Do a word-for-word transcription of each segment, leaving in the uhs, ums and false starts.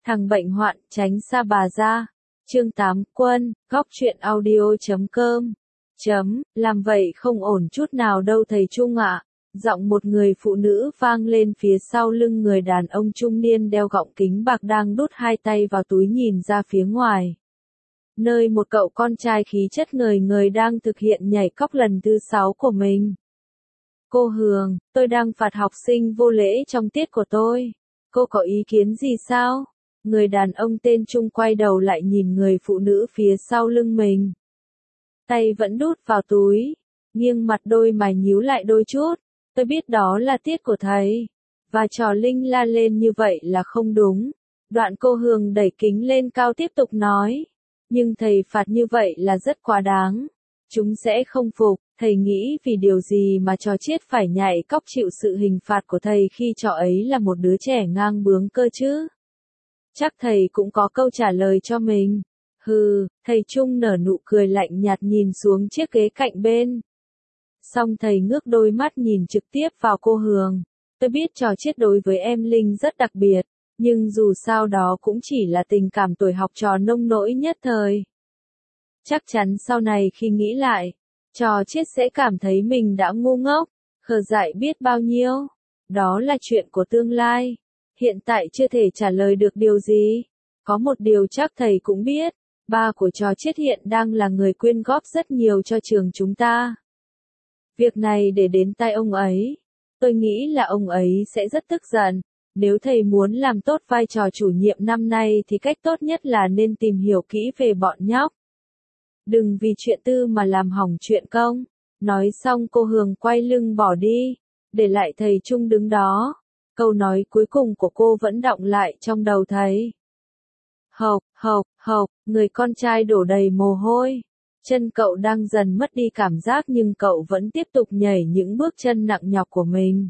Thằng bệnh hoạn tránh xa bà ra. Chương tám Quân, góc truyện audio chấm com. Chấm, làm vậy không ổn chút nào đâu thầy Trung ạ. Giọng một người phụ nữ vang lên phía sau lưng người đàn ông trung niên đeo gọng kính bạc đang đút hai tay vào túi nhìn ra phía ngoài. Nơi một cậu con trai khí chất ngời ngời đang thực hiện nhảy cóc lần thứ sáu của mình. Cô Hường, tôi đang phạt học sinh vô lễ trong tiết của tôi. Cô có ý kiến gì sao? Người đàn ông tên Trung quay đầu lại nhìn người phụ nữ phía sau lưng mình. Tay vẫn đút vào túi, nghiêng mặt đôi mày nhíu lại đôi chút. Tôi biết đó là tiết của thầy. Và trò Linh la lên như vậy là không đúng. Đoạn cô Hường đẩy kính lên cao tiếp tục nói. Nhưng thầy phạt như vậy là rất quá đáng. Chúng sẽ không phục. Thầy nghĩ vì điều gì mà trò Chiết phải nhảy cóc chịu sự hình phạt của thầy khi trò ấy là một đứa trẻ ngang bướng cơ chứ? Chắc thầy cũng có câu trả lời cho mình. Hừ, thầy Trung nở nụ cười lạnh nhạt nhìn xuống chiếc ghế cạnh bên. Xong thầy ngước đôi mắt nhìn trực tiếp vào cô Hường. Tôi biết trò Chiết đối với em Linh rất đặc biệt, nhưng dù sao đó cũng chỉ là tình cảm tuổi học trò nông nỗi nhất thời. Chắc chắn sau này khi nghĩ lại, trò Chiết sẽ cảm thấy mình đã ngu ngốc, khờ dại biết bao nhiêu. Đó là chuyện của tương lai. Hiện tại chưa thể trả lời được điều gì. Có một điều chắc thầy cũng biết, ba của trò Chiết hiện đang là người quyên góp rất nhiều cho trường chúng ta. Việc này để đến tai ông ấy, tôi nghĩ là ông ấy sẽ rất tức giận. Nếu thầy muốn làm tốt vai trò chủ nhiệm năm nay thì cách tốt nhất là nên tìm hiểu kỹ về bọn nhóc. Đừng vì chuyện tư mà làm hỏng chuyện công. Nói xong cô Hường quay lưng bỏ đi, để lại thầy Trung đứng đó. Câu nói cuối cùng của cô vẫn đọng lại trong đầu thầy. Hộc, hộc, hộc, người con trai đổ đầy mồ hôi. Chân cậu đang dần mất đi cảm giác nhưng cậu vẫn tiếp tục nhảy những bước chân nặng nhọc của mình.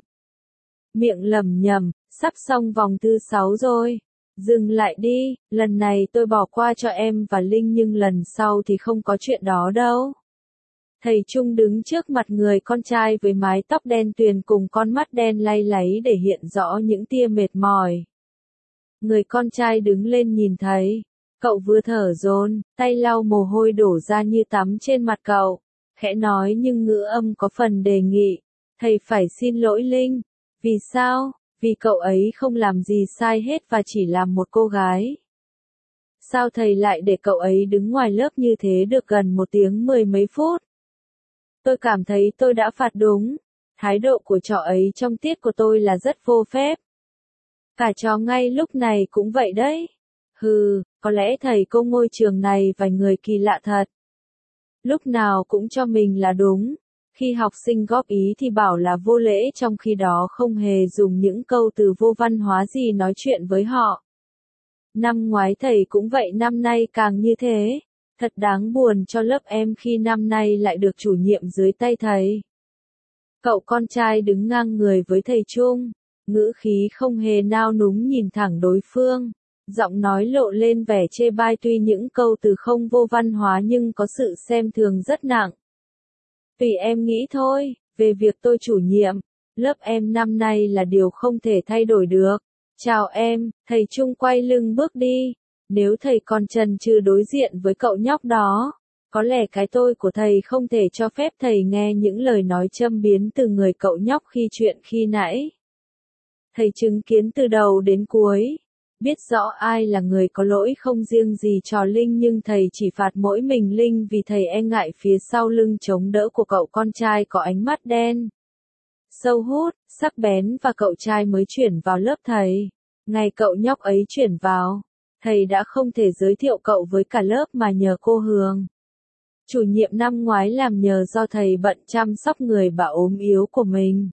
Miệng lẩm nhẩm, sắp xong vòng thứ sáu rồi. Dừng lại đi, lần này tôi bỏ qua cho em và Linh nhưng lần sau thì không có chuyện đó đâu. Thầy Trung đứng trước mặt người con trai với mái tóc đen tuyền cùng con mắt đen lay láy để hiện rõ những tia mệt mỏi. Người con trai đứng lên nhìn thấy. Cậu vừa thở dồn, tay lau mồ hôi đổ ra như tắm trên mặt cậu. Khẽ nói nhưng ngữ âm có phần đề nghị. Thầy phải xin lỗi Linh. Vì sao? Vì cậu ấy không làm gì sai hết và chỉ làm một cô gái. Sao thầy lại để cậu ấy đứng ngoài lớp như thế được gần một tiếng mười mấy phút? Tôi cảm thấy tôi đã phạt đúng. Thái độ của trò ấy trong tiết của tôi là rất vô phép. Cả trò ngay lúc này cũng vậy đấy. Hừ, có lẽ thầy cô ngôi trường này vài người kỳ lạ thật. Lúc nào cũng cho mình là đúng. Khi học sinh góp ý thì bảo là vô lễ trong khi đó không hề dùng những câu từ vô văn hóa gì nói chuyện với họ. Năm ngoái thầy cũng vậy năm nay càng như thế. Thật đáng buồn cho lớp em khi năm nay lại được chủ nhiệm dưới tay thầy. Cậu con trai đứng ngang người với thầy Trung. Ngữ khí không hề nao núng nhìn thẳng đối phương. Giọng nói lộ lên vẻ chê bai tuy những câu từ không vô văn hóa nhưng có sự xem thường rất nặng. Vì em nghĩ thôi, về việc tôi chủ nhiệm, lớp em năm nay là điều không thể thay đổi được. Chào em, thầy Trung quay lưng bước đi. Nếu thầy còn chần chừ đối diện với cậu nhóc đó, có lẽ cái tôi của thầy không thể cho phép thầy nghe những lời nói châm biếm từ người cậu nhóc khi chuyện khi nãy. Thầy chứng kiến từ đầu đến cuối. Biết rõ ai là người có lỗi không riêng gì trò Linh nhưng thầy chỉ phạt mỗi mình Linh vì thầy e ngại phía sau lưng chống đỡ của cậu con trai có ánh mắt đen. Sâu hút, sắc bén và cậu trai mới chuyển vào lớp thầy. Ngày cậu nhóc ấy chuyển vào, thầy đã không thể giới thiệu cậu với cả lớp mà nhờ cô Hường. Chủ nhiệm năm ngoái làm nhờ do thầy bận chăm sóc người bà ốm yếu của mình.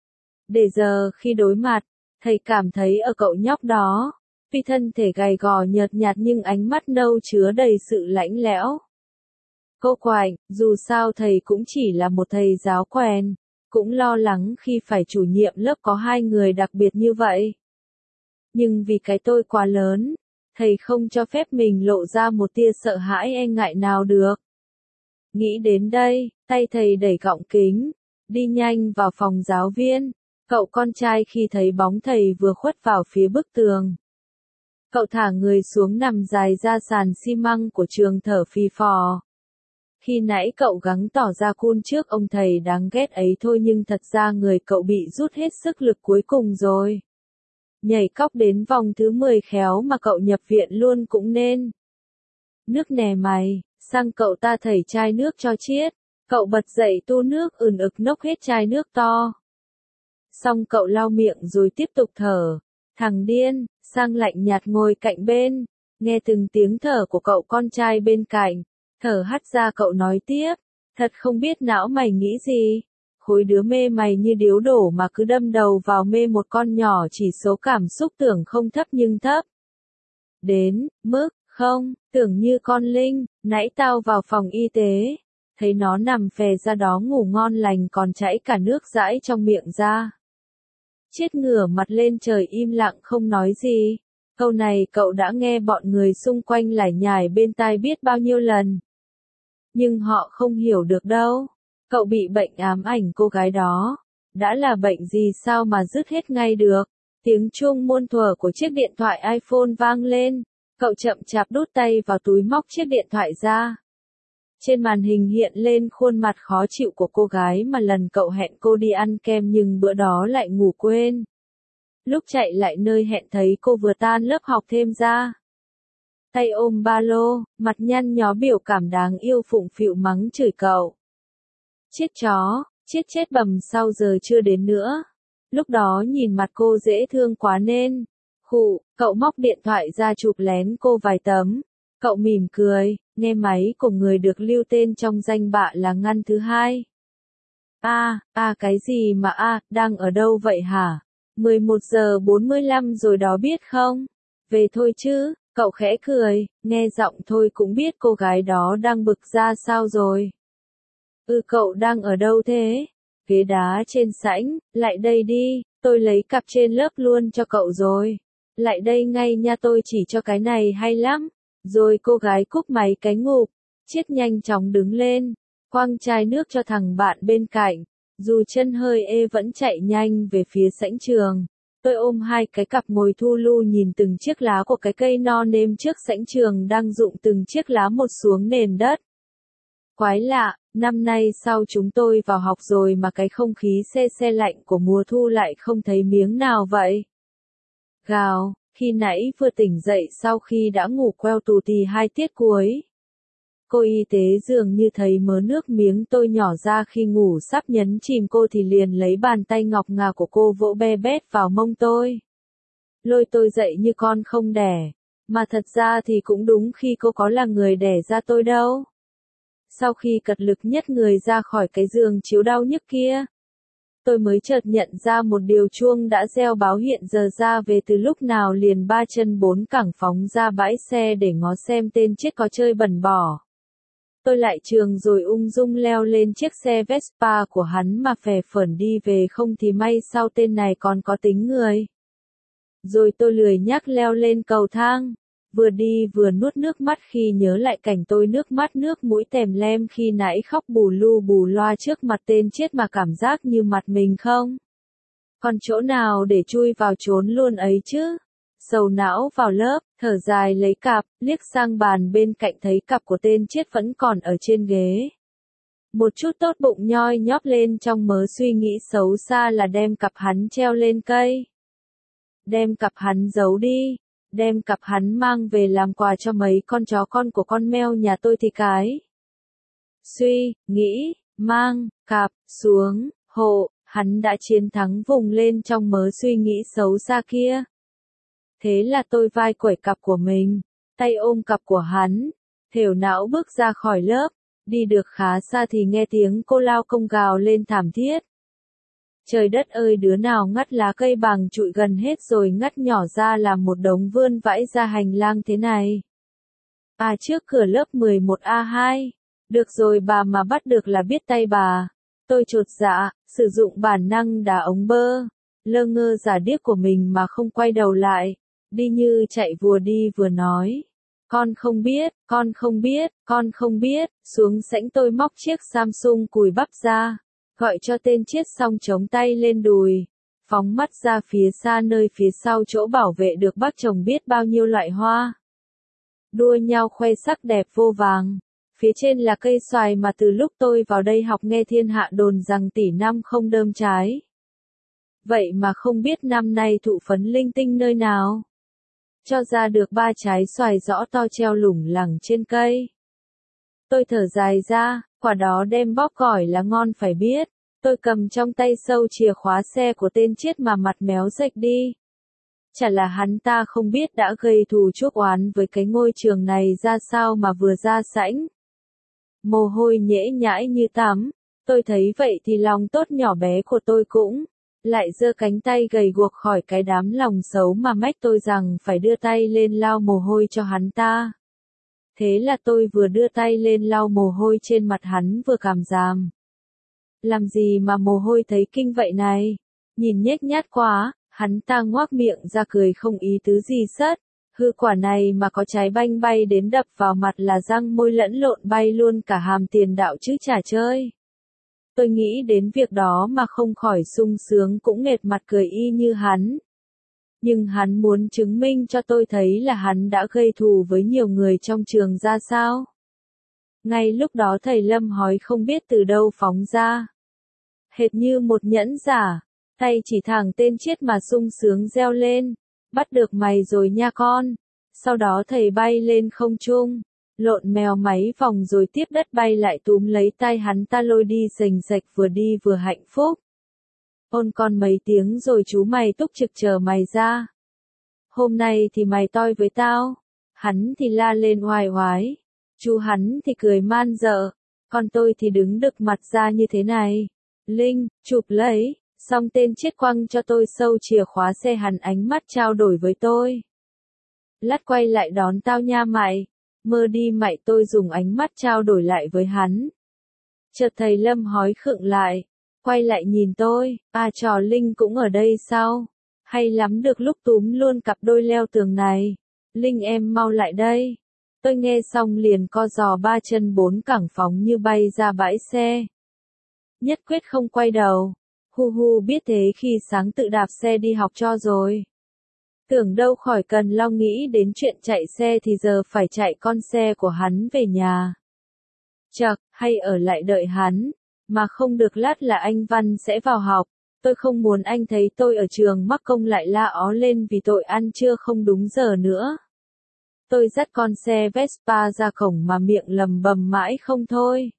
Để giờ khi đối mặt, thầy cảm thấy ở cậu nhóc đó, vì thân thể gầy gò nhợt nhạt nhưng ánh mắt nâu chứa đầy sự lạnh lẽo. Cô Quạnh, dù sao thầy cũng chỉ là một thầy giáo quen, cũng lo lắng khi phải chủ nhiệm lớp có hai người đặc biệt như vậy. Nhưng vì cái tôi quá lớn, thầy không cho phép mình lộ ra một tia sợ hãi e ngại nào được. Nghĩ đến đây, tay thầy đẩy gọng kính, đi nhanh vào phòng giáo viên. Cậu con trai khi thấy bóng thầy vừa khuất vào phía bức tường. Cậu thả người xuống nằm dài ra sàn xi măng của trường thở phì phò. Khi nãy cậu gắng tỏ ra cool trước ông thầy đáng ghét ấy thôi nhưng thật ra người cậu bị rút hết sức lực cuối cùng rồi. Nhảy cóc đến vòng thứ mười khéo mà cậu nhập viện luôn cũng nên. Nước nè mày, sang cậu ta thảy chai nước cho chiết. Cậu bật dậy tu nước ừn ực nốc hết chai nước to. Xong cậu lau miệng rồi tiếp tục thở. Thằng điên, sang lạnh nhạt ngồi cạnh bên. Nghe từng tiếng thở của cậu con trai bên cạnh. Thở hắt ra cậu nói tiếp. Thật không biết não mày nghĩ gì. Khối đứa mê mày như điếu đổ mà cứ đâm đầu vào mê một con nhỏ chỉ số cảm xúc tưởng không thấp nhưng thấp. Đến, mức, không, tưởng như con Linh, nãy tao vào phòng y tế. Thấy nó nằm phè ra đó ngủ ngon lành còn chảy cả nước dãi trong miệng ra. Chiết ngửa mặt lên trời im lặng không nói gì. Câu này cậu đã nghe bọn người xung quanh lải nhải bên tai biết bao nhiêu lần. Nhưng họ không hiểu được đâu. Cậu bị bệnh ám ảnh cô gái đó. Đã là bệnh gì sao mà dứt hết ngay được. Tiếng chuông muôn thuở của chiếc điện thoại iPhone vang lên. Cậu chậm chạp đút tay vào túi móc chiếc điện thoại ra. Trên màn hình hiện lên khuôn mặt khó chịu của cô gái mà lần cậu hẹn cô đi ăn kem nhưng bữa đó lại ngủ quên. Lúc chạy lại nơi hẹn thấy cô vừa tan lớp học thêm ra. Tay ôm ba lô, mặt nhăn nhó biểu cảm đáng yêu phụng phịu mắng chửi cậu. Chết chó, chết chết bầm sau giờ chưa đến nữa. Lúc đó nhìn mặt cô dễ thương quá nên. Khụ, cậu móc điện thoại ra chụp lén cô vài tấm. Cậu mỉm cười, nghe máy của người được lưu tên trong danh bạ là ngăn thứ hai. A, à, a à, cái gì mà a, à, đang ở đâu vậy hả? mười một giờ bốn mươi lăm rồi đó biết không? Về thôi chứ, cậu khẽ cười, nghe giọng thôi cũng biết cô gái đó đang bực ra sao rồi. Ừ cậu đang ở đâu thế? Ghế đá trên sảnh, lại đây đi, tôi lấy cặp trên lớp luôn cho cậu rồi. Lại đây ngay nha tôi chỉ cho cái này hay lắm. Rồi cô gái cúp máy cái ngụp, Chiết nhanh chóng đứng lên, quăng chai nước cho thằng bạn bên cạnh, dù chân hơi ê vẫn chạy nhanh về phía sảnh trường. Tôi ôm hai cái cặp ngồi thu lu nhìn từng chiếc lá của cái cây no nêm trước sảnh trường đang rụng từng chiếc lá một xuống nền đất. Quái lạ, năm nay sau chúng tôi vào học rồi mà cái không khí se se lạnh của mùa thu lại không thấy miếng nào vậy. Gào. Khi nãy vừa tỉnh dậy sau khi đã ngủ queo tù tì hai tiết cuối. Cô y tế dường như thấy mớ nước miếng tôi nhỏ ra khi ngủ sắp nhấn chìm cô thì liền lấy bàn tay ngọc ngà của cô vỗ be bét vào mông tôi. Lôi tôi dậy như con không đẻ. Mà thật ra thì cũng đúng khi cô có là người đẻ ra tôi đâu. Sau khi cật lực nhất người ra khỏi cái giường chiếu đau nhức kia. Tôi mới chợt nhận ra một điều chuông đã reo báo hiện giờ ra về từ lúc nào liền ba chân bốn cẳng phóng ra bãi xe để ngó xem tên chết có chơi bẩn bỏ. Tôi lại trường rồi ung dung leo lên chiếc xe Vespa của hắn mà phè phởn đi về không thì may sao tên này còn có tính người. Rồi tôi lười nhác leo lên cầu thang, vừa đi vừa nuốt nước mắt khi nhớ lại cảnh tôi nước mắt nước mũi tèm lem khi nãy khóc bù lu bù loa trước mặt tên chết mà cảm giác như mặt mình không. Còn chỗ nào để chui vào trốn luôn ấy chứ. Sầu não vào lớp, thở dài lấy cặp, liếc sang bàn bên cạnh thấy cặp của tên chết vẫn còn ở trên ghế. Một chút tốt bụng nhoi nhóp lên trong mớ suy nghĩ xấu xa là đem cặp hắn treo lên cây. Đem cặp hắn giấu đi. Đem cặp hắn mang về làm quà cho mấy con chó con của con mèo nhà tôi thì cái. Suy, nghĩ, mang, cặp, xuống, hộ, hắn đã chiến thắng vùng lên trong mớ suy nghĩ xấu xa kia. Thế là tôi vai quẩy cặp của mình, tay ôm cặp của hắn, thều não bước ra khỏi lớp, đi được khá xa thì nghe tiếng cô lao công gào lên thảm thiết. Trời đất ơi đứa nào ngắt lá cây bằng trụi gần hết rồi ngắt nhỏ ra làm một đống vươn vãi ra hành lang thế này. À trước cửa lớp mười một A hai. Được rồi bà mà bắt được là biết tay bà. Tôi chột dạ, sử dụng bản năng đá ống bơ. Lơ ngơ giả điếc của mình mà không quay đầu lại. Đi như chạy vừa đi vừa nói. Con không biết, con không biết, con không biết. Xuống sảnh tôi móc chiếc Samsung cùi bắp ra. Gọi cho tên chết xong chống tay lên đùi. Phóng mắt ra phía xa nơi phía sau chỗ bảo vệ được bác trồng biết bao nhiêu loại hoa. Đua nhau khoe sắc đẹp vô vàng. Phía trên là cây xoài mà từ lúc tôi vào đây học nghe thiên hạ đồn rằng tỷ năm không đơm trái. Vậy mà không biết năm nay thụ phấn linh tinh nơi nào. Cho ra được ba trái xoài rõ to treo lủng lẳng trên cây. Tôi thở dài ra, quả đó đem bóp cỏi là ngon phải biết. Tôi cầm trong tay sâu chìa khóa xe của tên Chiết mà mặt méo rệch đi. Chả là hắn ta không biết đã gây thù chuốc oán với cái ngôi trường này ra sao mà vừa ra sảnh. Mồ hôi nhễ nhãi như tắm. Tôi thấy vậy thì lòng tốt nhỏ bé của tôi cũng lại giơ cánh tay gầy guộc khỏi cái đám lòng xấu mà mách tôi rằng phải đưa tay lên lau mồ hôi cho hắn ta. Thế là tôi vừa đưa tay lên lau mồ hôi trên mặt hắn vừa cảm giảm. Làm gì mà mồ hôi thấy kinh vậy này? Nhìn nhếch nhác quá, hắn ta ngoác miệng ra cười không ý tứ gì sất. Hư quả này mà có trái banh bay đến đập vào mặt là răng môi lẫn lộn bay luôn cả hàm tiền đạo chứ chả chơi. Tôi nghĩ đến việc đó mà không khỏi sung sướng cũng nghệt mặt cười y như hắn. Nhưng hắn muốn chứng minh cho tôi thấy là hắn đã gây thù với nhiều người trong trường ra sao. Ngay lúc đó thầy Lâm hói không biết từ đâu phóng ra. Hệt như một nhẫn giả, tay chỉ thẳng tên Chiết mà sung sướng reo lên. Bắt được mày rồi nha con. Sau đó thầy bay lên không trung, lộn mèo máy vòng rồi tiếp đất bay lại túm lấy tay hắn ta lôi đi rành rạch vừa đi vừa hạnh phúc. Ôn con mấy tiếng rồi chú mày túc trực chờ mày ra. Hôm nay thì mày toi với tao. Hắn thì la lên oai oái. Chú hắn thì cười man dợ. Còn tôi thì đứng đực mặt ra như thế này. Linh, chụp lấy. Xong tên Chiết quăng cho tôi sâu chìa khóa xe, hắn ánh mắt trao đổi với tôi. Lát quay lại đón tao nha mày. Mơ đi mày, tôi dùng ánh mắt trao đổi lại với hắn. Chợt thầy Lâm hói khựng lại. Quay lại nhìn tôi. À, trò Linh cũng ở đây sao? Hay lắm, được lúc túm luôn cặp đôi leo tường này. Linh em mau lại đây. Tôi nghe xong liền co giò ba chân bốn cẳng phóng như bay ra bãi xe. Nhất quyết không quay đầu. Hu hu, biết thế khi sáng tự đạp xe đi học cho rồi. Tưởng đâu khỏi cần lo nghĩ đến chuyện chạy xe thì giờ phải chạy con xe của hắn về nhà. Chậc, hay ở lại đợi hắn, mà không được lát là anh Văn sẽ vào học. Tôi không muốn anh thấy tôi ở trường mắc công lại la ó lên vì tội ăn trưa không đúng giờ nữa. Tôi dắt con xe Vespa ra cổng mà miệng lầm bầm mãi không thôi.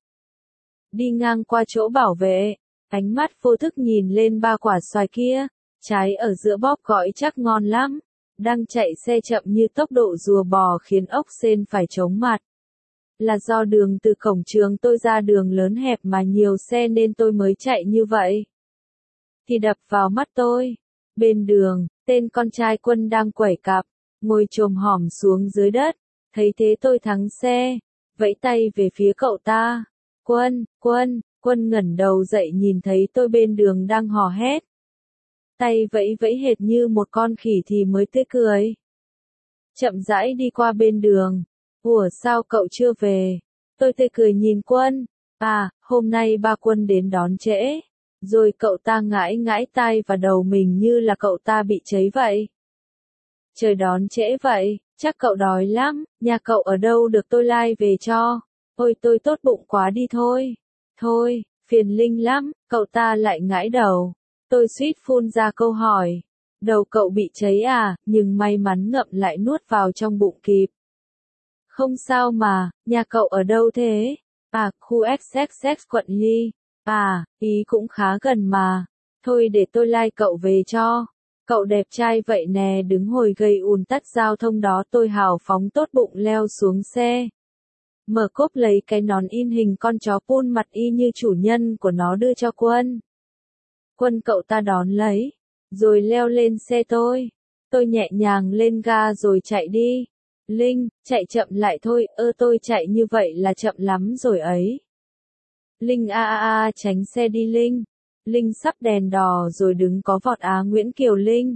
Đi ngang qua chỗ bảo vệ, ánh mắt vô thức nhìn lên ba quả xoài kia, trái ở giữa bóp gọi chắc ngon lắm. Đang chạy xe chậm như tốc độ rùa bò khiến ốc sên phải chống mặt. Là do đường từ cổng trường tôi ra đường lớn hẹp mà nhiều xe nên tôi mới chạy như vậy. Thì đập vào mắt tôi. Bên đường, tên con trai Quân đang quẩy cặp, ngồi chồm hổm xuống dưới đất. Thấy thế tôi thắng xe, vẫy tay về phía cậu ta. Quân, Quân, Quân ngẩng đầu dậy nhìn thấy tôi bên đường đang hò hét. Tay vẫy vẫy hệt như một con khỉ thì mới tươi cười. Chậm rãi đi qua bên đường. Ủa sao cậu chưa về? Tôi tươi cười nhìn Quân. À, hôm nay ba Quân đến đón trễ. Rồi cậu ta ngãi ngãi tai và đầu mình như là cậu ta bị cháy vậy. Trời đón trễ vậy, chắc cậu đói lắm, nhà cậu ở đâu được tôi lai về cho. Ôi tôi tốt bụng quá đi thôi. Thôi, phiền Linh lắm, cậu ta lại ngãi đầu. Tôi suýt phun ra câu hỏi. Đầu cậu bị cháy à, nhưng may mắn ngậm lại nuốt vào trong bụng kịp. Không sao mà, nhà cậu ở đâu thế? À, khu ích ích ích quận Ly. À, ý cũng khá gần mà. Thôi để tôi lai cậu về cho. Cậu đẹp trai vậy nè, đứng hồi gây ùn tắc giao thông đó. Tôi hào phóng tốt bụng leo xuống xe. Mở cốp lấy cái nón in hình con chó pun mặt y như chủ nhân của nó đưa cho Quân. Quân cậu ta đón lấy, rồi leo lên xe tôi. Tôi nhẹ nhàng lên ga rồi chạy đi. Linh, chạy chậm lại thôi, ơ tôi chạy như vậy là chậm lắm rồi ấy. Linh a a a tránh xe đi Linh. Linh sắp đèn đỏ rồi đứng có vọt Á Nguyễn Kiều Linh.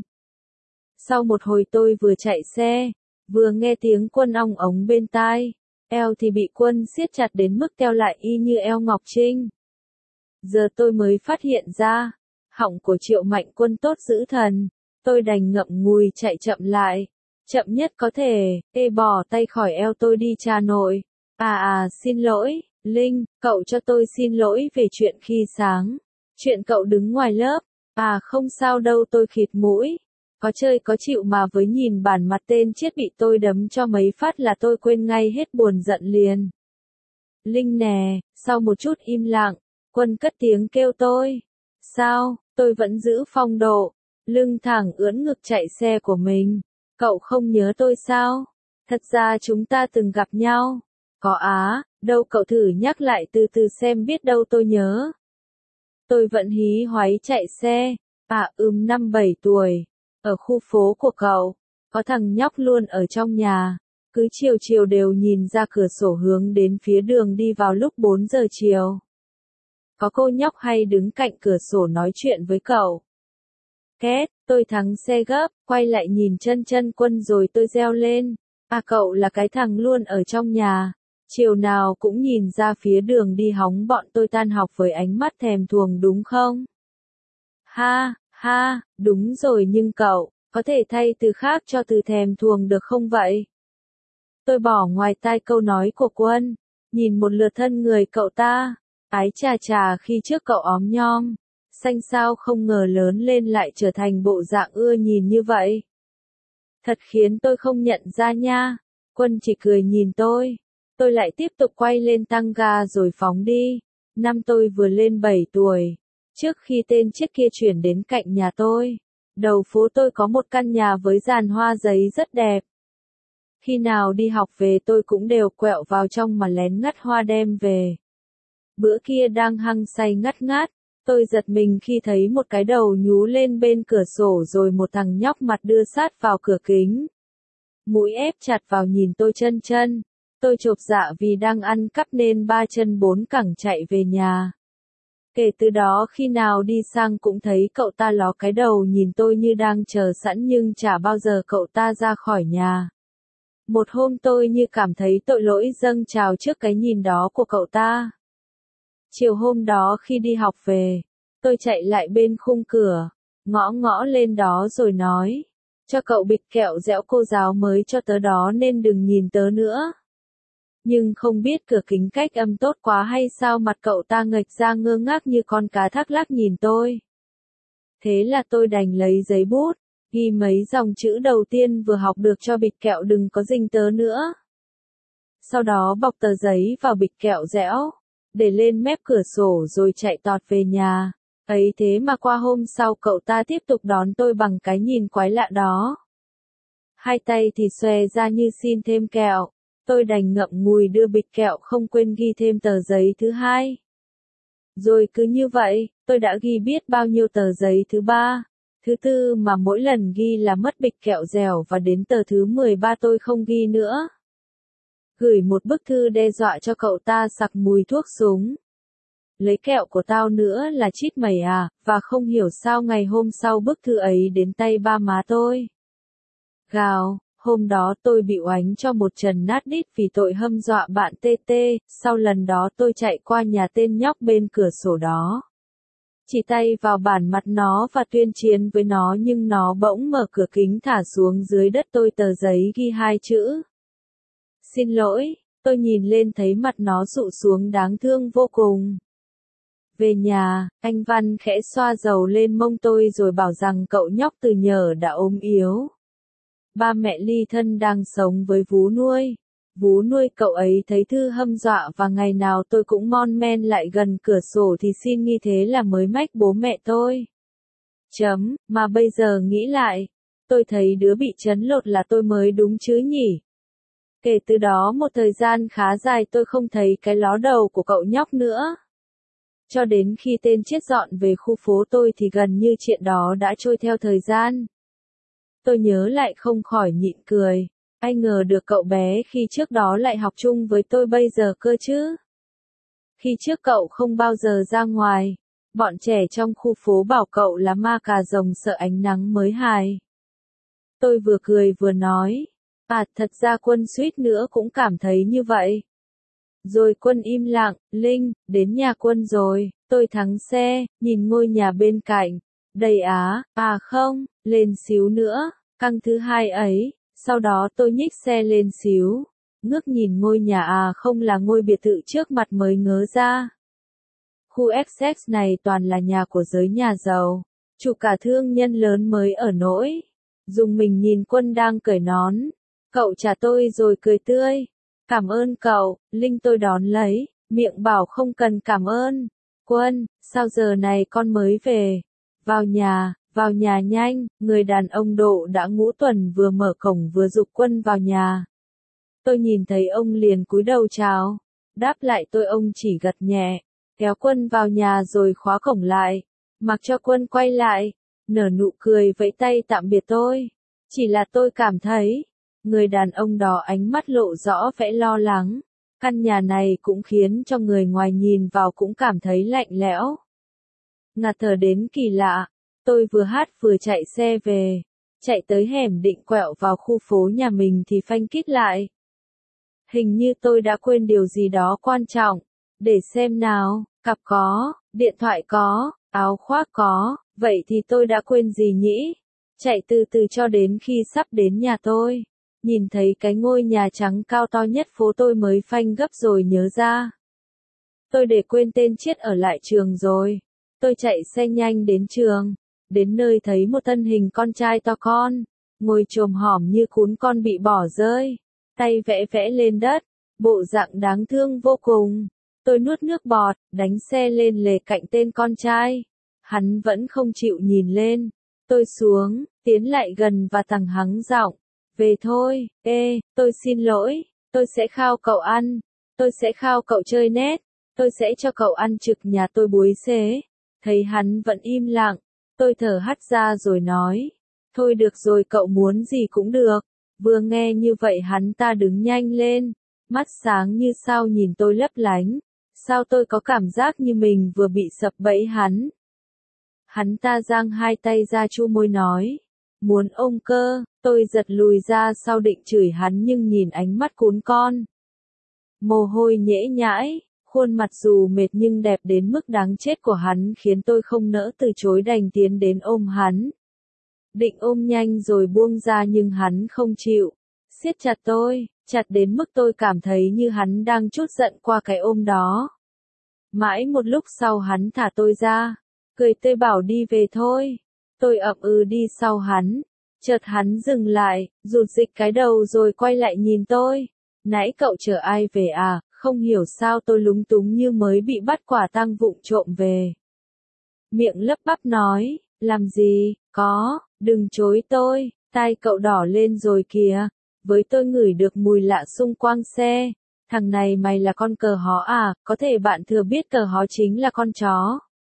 Sau một hồi tôi vừa chạy xe, vừa nghe tiếng Quân ong ống bên tai. Eo thì bị Quân siết chặt đến mức teo lại y như eo Ngọc Trinh. Giờ tôi mới phát hiện ra, Họng của Triệu Mạnh Quân tốt dữ thần, tôi đành ngậm ngùi chạy chậm lại. Chậm nhất có thể, ê bỏ tay khỏi eo tôi đi cha nội. À à xin lỗi, Linh, cậu cho tôi xin lỗi về chuyện khi sáng. Chuyện cậu đứng ngoài lớp. À không sao đâu tôi khịt mũi. Có chơi có chịu mà với nhìn bản mặt tên chết bị tôi đấm cho mấy phát là tôi quên ngay hết buồn giận liền. Linh nè, sau một chút im lặng, Quân cất tiếng kêu tôi. Sao, tôi vẫn giữ phong độ, lưng thẳng ưỡn ngực chạy xe của mình. Cậu không nhớ tôi sao? Thật ra chúng ta từng gặp nhau. Có á, đâu cậu thử nhắc lại từ từ xem biết đâu tôi nhớ. Tôi vẫn hí hoáy chạy xe. À ừm năm bảy tuổi. Ở khu phố của cậu, có thằng nhóc luôn ở trong nhà. Cứ chiều chiều đều nhìn ra cửa sổ hướng đến phía đường đi vào lúc bốn giờ chiều. Có cô nhóc hay đứng cạnh cửa sổ nói chuyện với cậu. Két, tôi thắng xe gấp, quay lại nhìn chân chân Quân rồi tôi reo lên. À cậu là cái thằng luôn ở trong nhà. Chiều nào cũng nhìn ra phía đường đi hóng bọn tôi tan học với ánh mắt thèm thuồng đúng không? Ha, ha, đúng rồi nhưng cậu, có thể thay từ khác cho từ thèm thuồng được không vậy? Tôi bỏ ngoài tai câu nói của Quân, nhìn một lượt thân người cậu ta. Ái chà chà khi trước cậu óm nhom, xanh sao không ngờ lớn lên lại trở thành bộ dạng ưa nhìn như vậy. Thật khiến tôi không nhận ra nha. Quân chỉ cười nhìn tôi. Tôi lại tiếp tục quay lên tăng ga rồi phóng đi. Năm tôi vừa lên bảy tuổi. Trước khi tên chiếc kia chuyển đến cạnh nhà tôi. Đầu phố tôi có một căn nhà với giàn hoa giấy rất đẹp. Khi nào đi học về tôi cũng đều quẹo vào trong mà lén ngắt hoa đem về. Bữa kia đang hăng say ngắt ngát, tôi giật mình khi thấy một cái đầu nhú lên bên cửa sổ rồi một thằng nhóc mặt đưa sát vào cửa kính. Mũi ép chặt vào nhìn tôi chân chân, tôi chộp dạ vì đang ăn cắp nên ba chân bốn cẳng chạy về nhà. Kể từ đó khi nào đi sang cũng thấy cậu ta ló cái đầu nhìn tôi như đang chờ sẵn nhưng chả bao giờ cậu ta ra khỏi nhà. Một hôm tôi như cảm thấy tội lỗi dâng trào trước cái nhìn đó của cậu ta. Chiều hôm đó khi đi học về, tôi chạy lại bên khung cửa, ngõ ngõ lên đó rồi nói, cho cậu bịch kẹo dẻo cô giáo mới cho tớ đó nên đừng nhìn tớ nữa. Nhưng không biết cửa kính cách âm tốt quá hay sao mặt cậu ta nghệch ra ngơ ngác như con cá thác lác nhìn tôi. Thế là tôi đành lấy giấy bút, ghi mấy dòng chữ đầu tiên vừa học được cho bịch kẹo đừng có dinh tớ nữa. Sau đó bọc tờ giấy vào bịch kẹo dẻo, để lên mép cửa sổ rồi chạy tọt về nhà. Ấy thế mà qua hôm sau cậu ta tiếp tục đón tôi bằng cái nhìn quái lạ đó. Hai tay thì xòe ra như xin thêm kẹo. Tôi đành ngậm ngùi đưa bịch kẹo không quên ghi thêm tờ giấy thứ hai. Rồi cứ như vậy, tôi đã ghi biết bao nhiêu tờ giấy thứ ba, thứ tư mà mỗi lần ghi là mất bịch kẹo dẻo và đến tờ thứ mười ba tôi không ghi nữa. Gửi một bức thư đe dọa cho cậu ta sặc mùi thuốc súng. Lấy kẹo của tao nữa là chít mày à, và không hiểu sao ngày hôm sau bức thư ấy đến tay ba má tôi. Gào, hôm đó tôi bị oánh cho một trần nát đít vì tội hâm dọa bạn tê tê, sau lần đó tôi chạy qua nhà tên nhóc bên cửa sổ đó. Chỉ tay vào bản mặt nó và tuyên chiến với nó nhưng nó bỗng mở cửa kính thả xuống dưới đất tôi tờ giấy ghi hai chữ. Xin lỗi, tôi nhìn lên thấy mặt nó sụ xuống đáng thương vô cùng. Về nhà, anh Văn khẽ xoa dầu lên mông tôi rồi bảo rằng cậu nhóc từ nhờ đã ốm yếu. Ba mẹ ly thân đang sống với vú nuôi. Vú nuôi cậu ấy thấy thư hâm dọa và ngày nào tôi cũng mon men lại gần cửa sổ thì xin nghi thế là mới mách bố mẹ tôi. Chấm, mà bây giờ nghĩ lại, tôi thấy đứa bị chấn lột là tôi mới đúng chứ nhỉ. Kể từ đó một thời gian khá dài tôi không thấy cái ló đầu của cậu nhóc nữa. Cho đến khi tên chết dọn về khu phố tôi thì gần như chuyện đó đã trôi theo thời gian. Tôi nhớ lại không khỏi nhịn cười. Ai ngờ được cậu bé khi trước đó lại học chung với tôi bây giờ cơ chứ. Khi trước cậu không bao giờ ra ngoài. Bọn trẻ trong khu phố bảo cậu là ma cà rồng sợ ánh nắng mới hài. Tôi vừa cười vừa nói. À thật ra Quân suýt nữa cũng cảm thấy như vậy. Rồi Quân im lặng, Linh, đến nhà Quân rồi, tôi thắng xe, nhìn ngôi nhà bên cạnh, Đầy á, à không, lên xíu nữa, căng thứ hai ấy, sau đó tôi nhích xe lên xíu, ngước nhìn ngôi nhà à không là ngôi biệt thự trước mặt mới ngớ ra. Khu Essex này toàn là nhà của giới nhà giàu, chủ cả thương nhân lớn mới ở nỗi. Dùng mình nhìn Quân đang cởi nón, cậu trả tôi rồi cười tươi. Cảm ơn cậu, Linh tôi đón lấy, miệng bảo không cần cảm ơn. Quân, sao giờ này con mới về? Vào nhà, vào nhà nhanh, người đàn ông Độ đã ngũ tuần vừa mở cổng vừa giục Quân vào nhà. Tôi nhìn thấy ông liền cúi đầu chào, đáp lại tôi ông chỉ gật nhẹ, kéo Quân vào nhà rồi khóa cổng lại, mặc cho Quân quay lại, nở nụ cười vẫy tay tạm biệt tôi. Chỉ là tôi cảm thấy, người đàn ông đó ánh mắt lộ rõ vẻ lo lắng, căn nhà này cũng khiến cho người ngoài nhìn vào cũng cảm thấy lạnh lẽo. Ngạt thở đến kỳ lạ, tôi vừa hát vừa chạy xe về, chạy tới hẻm định quẹo vào khu phố nhà mình thì phanh kít lại. Hình như tôi đã quên điều gì đó quan trọng, để xem nào, cặp có, điện thoại có, áo khoác có, vậy thì tôi đã quên gì nhỉ? Chạy từ từ cho đến khi sắp đến nhà tôi, nhìn thấy cái ngôi nhà trắng cao to nhất phố tôi mới phanh gấp rồi nhớ ra. Tôi để quên tên Chiết ở lại trường rồi. Tôi chạy xe nhanh đến trường, đến nơi thấy một thân hình con trai to con, ngồi chồm hổm như cún con bị bỏ rơi, tay vẽ vẽ lên đất, bộ dạng đáng thương vô cùng. Tôi nuốt nước bọt, đánh xe lên lề cạnh tên con trai. Hắn vẫn không chịu nhìn lên. Tôi xuống, tiến lại gần và thẳng hắng giọng. Về thôi, ê, tôi xin lỗi, tôi sẽ khao cậu ăn, tôi sẽ khao cậu chơi nét, tôi sẽ cho cậu ăn trực nhà tôi búi xế. Thấy hắn vẫn im lặng, tôi thở hắt ra rồi nói. Thôi được rồi cậu muốn gì cũng được. Vừa nghe như vậy hắn ta đứng nhanh lên, mắt sáng như sao nhìn tôi lấp lánh. Sao tôi có cảm giác như mình vừa bị sập bẫy hắn. Hắn ta giang hai tay ra chu môi nói. Muốn ôm cơ, tôi giật lùi ra sau định chửi hắn nhưng nhìn ánh mắt cún con. Mồ hôi nhễ nhãi, khuôn mặt dù mệt nhưng đẹp đến mức đáng chết của hắn khiến tôi không nỡ từ chối đành tiến đến ôm hắn. Định ôm nhanh rồi buông ra nhưng hắn không chịu, siết chặt tôi, chặt đến mức tôi cảm thấy như hắn đang trút giận qua cái ôm đó. Mãi một lúc sau hắn thả tôi ra, cười tươi bảo đi về thôi. Tôi ậm ừ đi sau hắn, chợt hắn dừng lại, rụt rịch cái đầu rồi quay lại nhìn tôi. Nãy cậu chở ai về à, không hiểu sao tôi lúng túng như mới bị bắt quả tang vụng trộm về. Miệng lấp bắp nói, làm gì, có, đừng chối tôi, tai cậu đỏ lên rồi kìa. Với tôi ngửi được mùi lạ xung quanh xe. Thằng này mày là con cờ hó à, có thể bạn thừa biết cờ hó chính là con chó.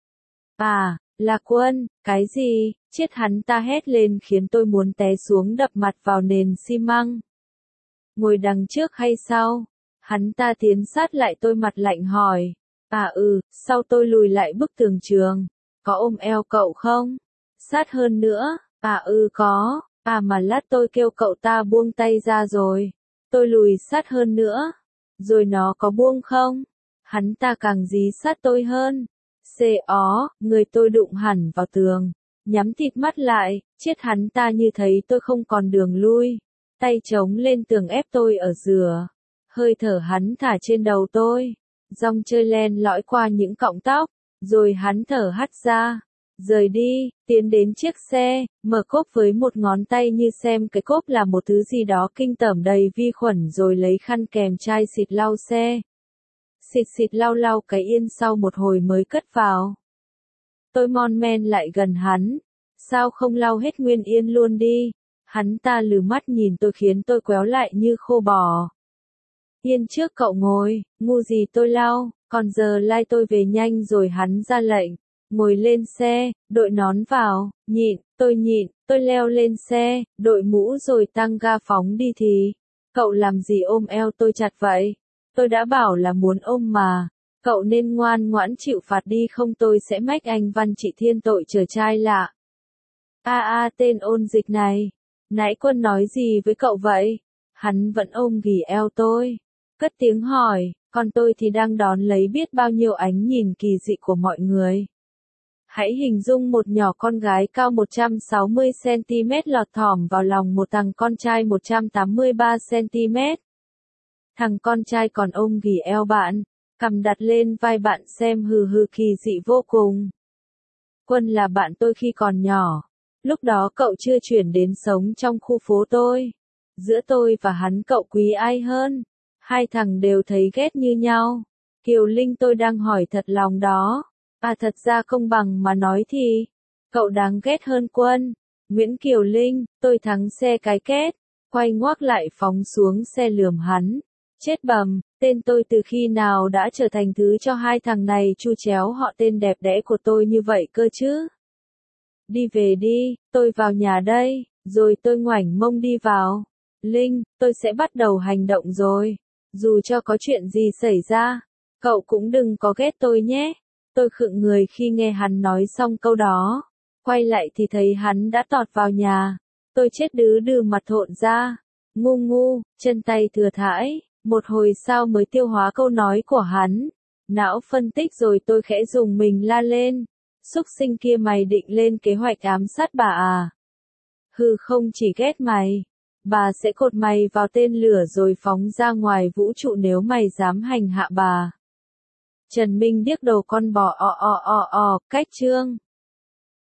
À, là Quân, cái gì, chết hắn ta hét lên khiến tôi muốn té xuống đập mặt vào nền xi măng. Ngồi đằng trước hay sau? Hắn ta tiến sát lại tôi mặt lạnh hỏi. À ừ, sau tôi lùi lại bức tường trường. Có ôm eo cậu không? Sát hơn nữa, à ừ có, à mà lát tôi kêu cậu ta buông tay ra rồi. Tôi lùi sát hơn nữa. Rồi nó có buông không? Hắn ta càng dí sát tôi hơn. Xê ó, người tôi đụng hẳn vào tường. Nhắm thịt mắt lại, chết hắn ta như thấy tôi không còn đường lui. Tay chống lên tường ép tôi ở dừa. Hơi thở hắn thả trên đầu tôi. Dòng chơi len lõi qua những cọng tóc. Rồi hắn thở hắt ra. Rời đi, tiến đến chiếc xe, mở cốp với một ngón tay như xem cái cốp là một thứ gì đó kinh tởm đầy vi khuẩn rồi lấy khăn kèm chai xịt lau xe. Xịt xịt lau lau cái yên sau một hồi mới cất vào. Tôi mon men lại gần hắn. Sao không lau hết nguyên yên luôn đi? Hắn ta lừ mắt nhìn tôi khiến tôi quéo lại như khô bò. Yên trước cậu ngồi, ngu gì tôi lau, còn giờ lai tôi về nhanh rồi hắn ra lệnh. Ngồi lên xe, đội nón vào, nhịn, tôi nhịn, tôi leo lên xe, đội mũ rồi tăng ga phóng đi thì. Cậu làm gì ôm eo tôi chặt vậy? Tôi đã bảo là muốn ôm mà. Cậu nên ngoan ngoãn chịu phạt đi không tôi sẽ mách anh Văn Trị Thiên tội chở trai lạ. A a tên ôn dịch này. Nãy Quân nói gì với cậu vậy? Hắn vẫn ôm ghì eo tôi. Cất tiếng hỏi, còn tôi thì đang đón lấy biết bao nhiêu ánh nhìn kỳ dị của mọi người. Hãy hình dung một nhỏ con gái cao một trăm sáu mươi xăng ti mét lọt thỏm vào lòng một thằng con trai một trăm tám mươi ba xăng ti mét. Thằng con trai còn ôm ghì eo bạn, cằm đặt lên vai bạn xem hừ hừ kỳ dị vô cùng. Quân là bạn tôi khi còn nhỏ. Lúc đó cậu chưa chuyển đến sống trong khu phố tôi. Giữa tôi và hắn cậu quý ai hơn? Hai thằng đều thấy ghét như nhau. Kiều Linh tôi đang hỏi thật lòng đó. À thật ra công bằng mà nói thì, cậu đáng ghét hơn Quân. Nguyễn Kiều Linh, tôi thắng xe cái két. Quay ngoác lại phóng xuống xe lườm hắn. Chết bầm, tên tôi từ khi nào đã trở thành thứ cho hai thằng này chu chéo họ tên đẹp đẽ của tôi như vậy cơ chứ? Đi về đi, tôi vào nhà đây, rồi tôi ngoảnh mông đi vào. Linh, tôi sẽ bắt đầu hành động rồi. Dù cho có chuyện gì xảy ra, cậu cũng đừng có ghét tôi nhé. Tôi khựng người khi nghe hắn nói xong câu đó. Quay lại thì thấy hắn đã tọt vào nhà. Tôi chết đứ đừ mặt thộn ra. Ngu ngu, chân tay thừa thãi. Một hồi sau mới tiêu hóa câu nói của hắn. Não phân tích rồi tôi khẽ dùng mình la lên. Súc sinh kia mày định lên kế hoạch ám sát bà à? Hừ không chỉ ghét mày. Bà sẽ cột mày vào tên lửa rồi phóng ra ngoài vũ trụ nếu mày dám hành hạ bà. Trần Minh điếc đầu con bò o o o o, cách chương.